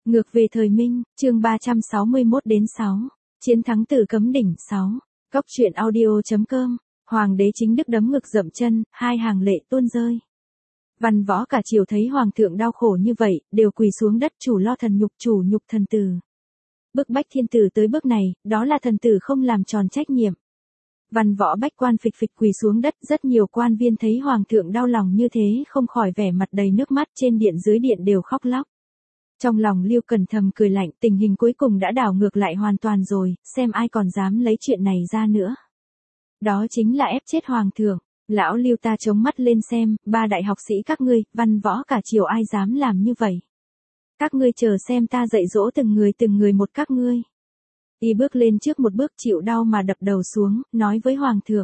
Ngược về thời Minh, chương 361-6, chiến thắng Tử Cấm Đỉnh 6, Cóc truyện audio.com, Hoàng đế chính đức đấm ngực dậm chân, hai hàng lệ tuôn rơi. Văn võ cả triều thấy Hoàng thượng đau khổ như vậy, đều quỳ xuống đất chủ lo thần nhục chủ nhục thần tử. Bức bách thiên tử tới bước này, đó là thần tử không làm tròn trách nhiệm. Văn võ bách quan phịch phịch quỳ xuống đất, rất nhiều quan viên thấy Hoàng thượng đau lòng như thế không khỏi vẻ mặt đầy nước mắt, trên điện dưới điện đều khóc lóc. Trong lòng Lưu Cần thầm cười lạnh, tình hình cuối cùng đã đảo ngược lại hoàn toàn rồi, xem ai còn dám lấy chuyện này ra nữa. Đó chính là ép chết Hoàng thượng. Lão Lưu ta chống mắt lên xem, ba đại học sĩ các ngươi, văn võ cả triều ai dám làm như vậy. Các ngươi chờ xem ta dạy dỗ từng người một các ngươi. Y bước lên trước một bước chịu đau mà đập đầu xuống, nói với Hoàng thượng.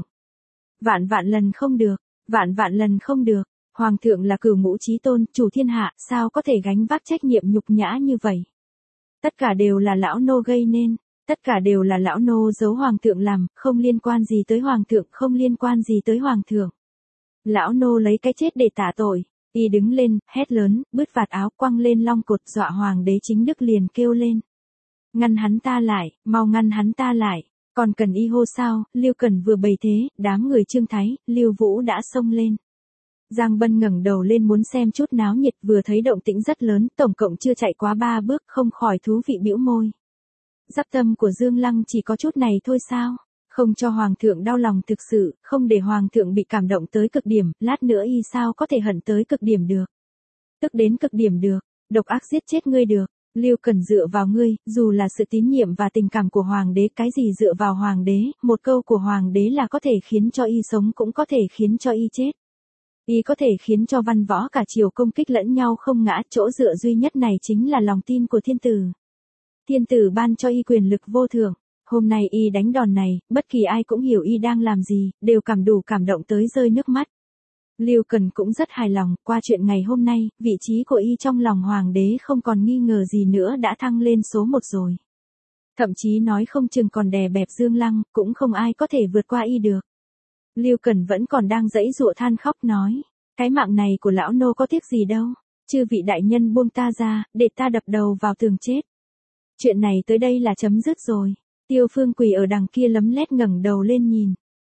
Vạn vạn lần không được, vạn vạn lần không được. Hoàng thượng là cửu ngũ chí tôn, chủ thiên hạ, sao có thể gánh vác trách nhiệm nhục nhã như vậy. Tất cả đều là lão nô gây nên, tất cả đều là lão nô giấu Hoàng thượng làm, không liên quan gì tới Hoàng thượng, không liên quan gì tới Hoàng thượng. Lão nô lấy cái chết để tạ tội. Y đứng lên, hét lớn, bứt vạt áo quăng lên long cột, dọa Hoàng đế chính đức liền kêu lên. Ngăn hắn ta lại, mau ngăn hắn ta lại. Còn cần y hô sao? Lưu Cần vừa bày thế, đám người Trương Thái, Lưu Vũ đã xông lên. Giang Bân ngẩng đầu lên muốn xem chút náo nhiệt, vừa thấy động tĩnh rất lớn, tổng cộng chưa chạy quá 3 bước, không khỏi thú vị bĩu môi. Giáp tâm của Dương Lăng chỉ có chút này thôi sao? Không cho Hoàng thượng đau lòng thực sự, không để Hoàng thượng bị cảm động tới cực điểm, lát nữa y sao có thể hận tới cực điểm được. Tức đến cực điểm được, độc ác giết chết ngươi được. Lưu Cần dựa vào ngươi, dù là sự tín nhiệm và tình cảm của Hoàng đế, cái gì dựa vào Hoàng đế, một câu của Hoàng đế là có thể khiến cho y sống cũng có thể khiến cho y chết. Y có thể khiến cho văn võ cả triều công kích lẫn nhau không ngã, chỗ dựa duy nhất này chính là lòng tin của thiên tử. Thiên tử ban cho y quyền lực vô thượng, hôm nay y đánh đòn này, bất kỳ ai cũng hiểu y đang làm gì, đều cảm động tới rơi nước mắt. Lưu Cần cũng rất hài lòng, qua chuyện ngày hôm nay, vị trí của y trong lòng Hoàng đế không còn nghi ngờ gì nữa đã thăng lên số 1 rồi. Thậm chí nói không chừng còn đè bẹp Dương Lăng, cũng không ai có thể vượt qua y được. Lưu Cần vẫn còn đang giãy giụa than khóc nói, cái mạng này của lão nô có tiếc gì đâu, chư vị đại nhân buông ta ra, để ta đập đầu vào tường chết. Chuyện này tới đây là chấm dứt rồi. Tiêu Phương quỳ ở đằng kia lấm lét ngẩng đầu lên nhìn.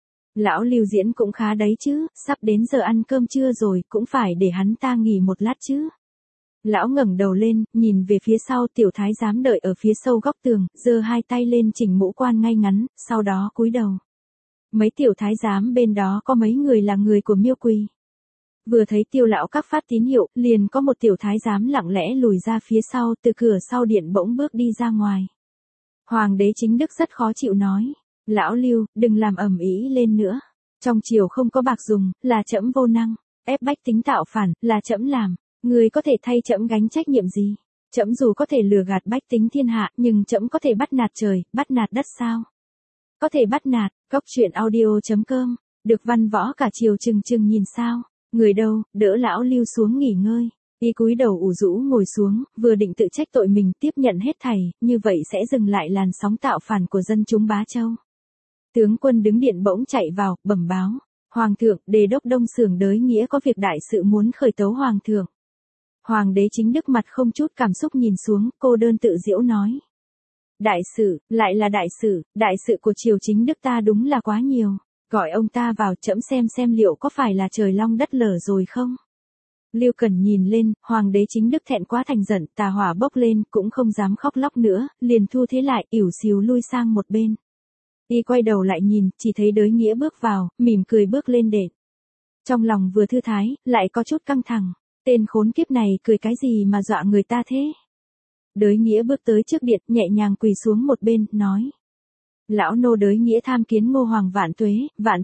Lão Lưu diễn cũng khá đấy chứ, sắp đến giờ ăn cơm trưa rồi, cũng phải để hắn ta nghỉ một lát chứ. Lão ngẩng đầu lên, nhìn về phía sau, tiểu thái giám đợi ở phía sâu góc tường, giơ hai tay lên chỉnh mũ quan ngay ngắn, sau đó cúi đầu. Mấy tiểu thái giám bên đó có mấy người là người của Miêu Quỳ. Vừa thấy Tiêu lão các phát tín hiệu, liền có một tiểu thái giám lặng lẽ lùi ra phía sau, từ cửa sau điện bỗng bước đi ra ngoài. Hoàng đế chính đức rất khó chịu nói, lão Lưu, đừng làm ầm ĩ lên nữa. Trong triều không có bạc dùng, là trẫm vô năng, ép bách tính tạo phản, là trẫm làm, người có thể thay trẫm gánh trách nhiệm gì? Trẫm dù có thể lừa gạt bách tính thiên hạ, nhưng trẫm có thể bắt nạt trời, bắt nạt đất sao? Có thể bắt nạt. Cóc truyện audio.com, được văn võ cả triều chừng nhìn sao? Người đâu, đỡ lão Lưu xuống nghỉ ngơi. Y cúi đầu ủ rũ ngồi xuống, vừa định tự trách tội mình, tiếp nhận hết thảy, như vậy sẽ dừng lại làn sóng tạo phản của dân chúng Bá Châu. Tướng quân đứng điện bỗng chạy vào, bẩm báo. Hoàng thượng, đề đốc Đông Xưởng Đới Nghĩa có việc đại sự muốn khởi tấu Hoàng thượng. Hoàng đế chính đức mặt không chút cảm xúc nhìn xuống, cô đơn tự giễu nói. Đại sự, lại là đại sự của triều chính đức ta đúng là quá nhiều. Gọi ông ta vào trẫm xem liệu có phải là trời long đất lở rồi không? Lưu Cần nhìn lên, Hoàng đế chính đức thẹn quá thành giận, tà hỏa bốc lên, cũng không dám khóc lóc nữa, liền thu thế lại, ỉu xìu lui sang một bên. Y quay đầu lại nhìn, chỉ thấy Đới Nghĩa bước vào, mỉm cười bước lên đệm. Trong lòng vừa thư thái, lại có chút căng thẳng. Tên khốn kiếp này cười cái gì mà dọa người ta thế? Đới Nghĩa bước tới trước điện, nhẹ nhàng quỳ xuống một bên, nói. Lão nô Đới Nghĩa tham kiến Ngô Hoàng vạn tuế,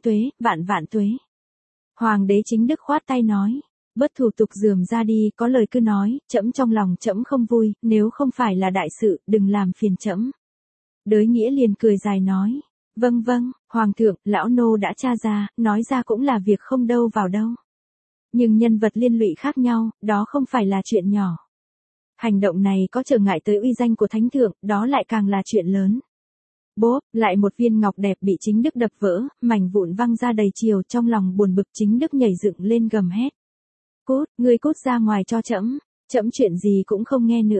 vạn tuế. Hoàng đế chính đức khoát tay nói. Bớt thủ tục rườm ra đi, có lời cứ nói, trẫm trong lòng trẫm không vui, nếu không phải là đại sự, đừng làm phiền trẫm. Đới Nghĩa liền cười dài nói. Vâng, Hoàng thượng, lão nô đã tra ra, nói ra cũng là việc không đâu vào đâu. Nhưng nhân vật liên lụy khác nhau, đó không phải là chuyện nhỏ. Hành động này có trở ngại tới uy danh của thánh thượng, đó lại càng là chuyện lớn. Bốp, lại một viên ngọc đẹp bị chính đức đập vỡ, mảnh vụn văng ra đầy chiều, trong lòng buồn bực chính đức nhảy dựng lên gầm hét. Cút, ngươi cút ra ngoài cho trẫm, trẫm chuyện gì cũng không nghe nữa.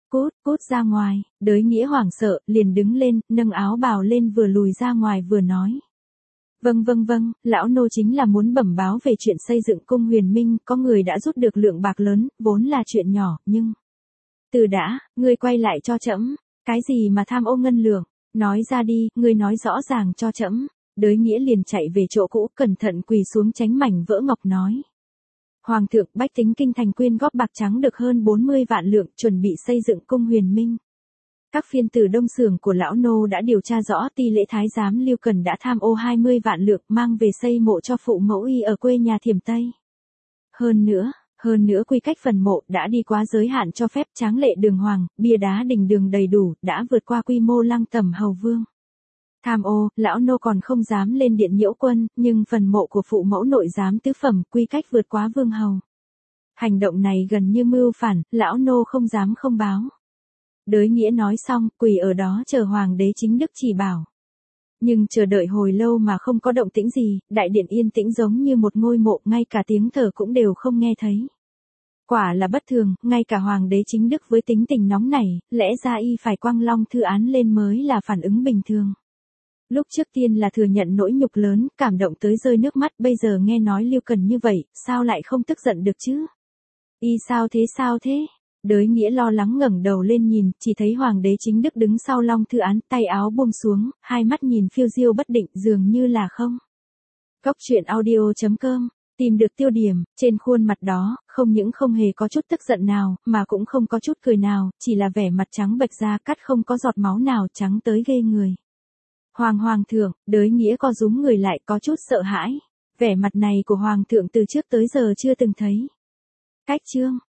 Cút, cút ra ngoài, Đới Nghĩa hoảng sợ, liền đứng lên, nâng áo bào lên vừa lùi ra ngoài vừa nói. Vâng, lão nô chính là muốn bẩm báo về chuyện xây dựng cung Huyền Minh, có người đã rút được lượng bạc lớn, vốn là chuyện nhỏ, nhưng... Từ đã, ngươi quay lại cho trẫm, cái gì mà tham ô ngân lượng, nói ra đi, ngươi nói rõ ràng cho trẫm. Đới Nghĩa liền chạy về chỗ cũ, cẩn thận quỳ xuống tránh mảnh vỡ ngọc nói. Hoàng thượng, bách tính kinh thành quyên góp bạc trắng được hơn 40 vạn lượng, chuẩn bị xây dựng cung Huyền Minh. Các phiên tử đông xưởng của lão nô đã điều tra rõ ti lễ thái giám Lưu Cần đã tham ô 20 vạn lượng mang về xây mộ cho phụ mẫu y ở quê nhà Thiểm Tây. Hơn nữa quy cách phần mộ đã đi quá giới hạn cho phép, tráng lệ đường hoàng, bia đá đình đường đầy đủ, đã vượt qua quy mô lăng tẩm hầu vương. Tham ô, lão nô còn không dám lên điện nhiễu quân, nhưng phần mộ của phụ mẫu nội giám tứ phẩm, quy cách vượt quá vương hầu. Hành động này gần như mưu phản, lão nô không dám không báo. Đới Nghĩa nói xong, quỳ ở đó chờ hoàng đế chính đức chỉ bảo. Nhưng chờ đợi hồi lâu mà không có động tĩnh gì, đại điện yên tĩnh giống như một ngôi mộ, ngay cả tiếng thở cũng đều không nghe thấy. Quả là bất thường, ngay cả hoàng đế chính đức với tính tình nóng nảy, lẽ ra y phải quăng long thư án lên mới là phản ứng bình thường. Lúc trước tiên là thừa nhận nỗi nhục lớn, cảm động tới rơi nước mắt, bây giờ nghe nói Lưu Cần như vậy, sao lại không tức giận được chứ? Y sao thế? Đới Nghĩa lo lắng ngẩng đầu lên nhìn, chỉ thấy hoàng đế chính đức đứng sau long thư án, tay áo buông xuống, hai mắt nhìn phiêu diêu bất định, dường như là không. Góc truyện audio.com, tìm được tiêu điểm, trên khuôn mặt đó, không những không hề có chút tức giận nào, mà cũng không có chút cười nào, chỉ là vẻ mặt trắng bệch da cắt không có giọt máu nào, trắng tới ghê người. Hoàng thượng, Đới Nghĩa co rúm người lại, có chút sợ hãi. Vẻ mặt này của hoàng thượng từ trước tới giờ chưa từng thấy. Cách chương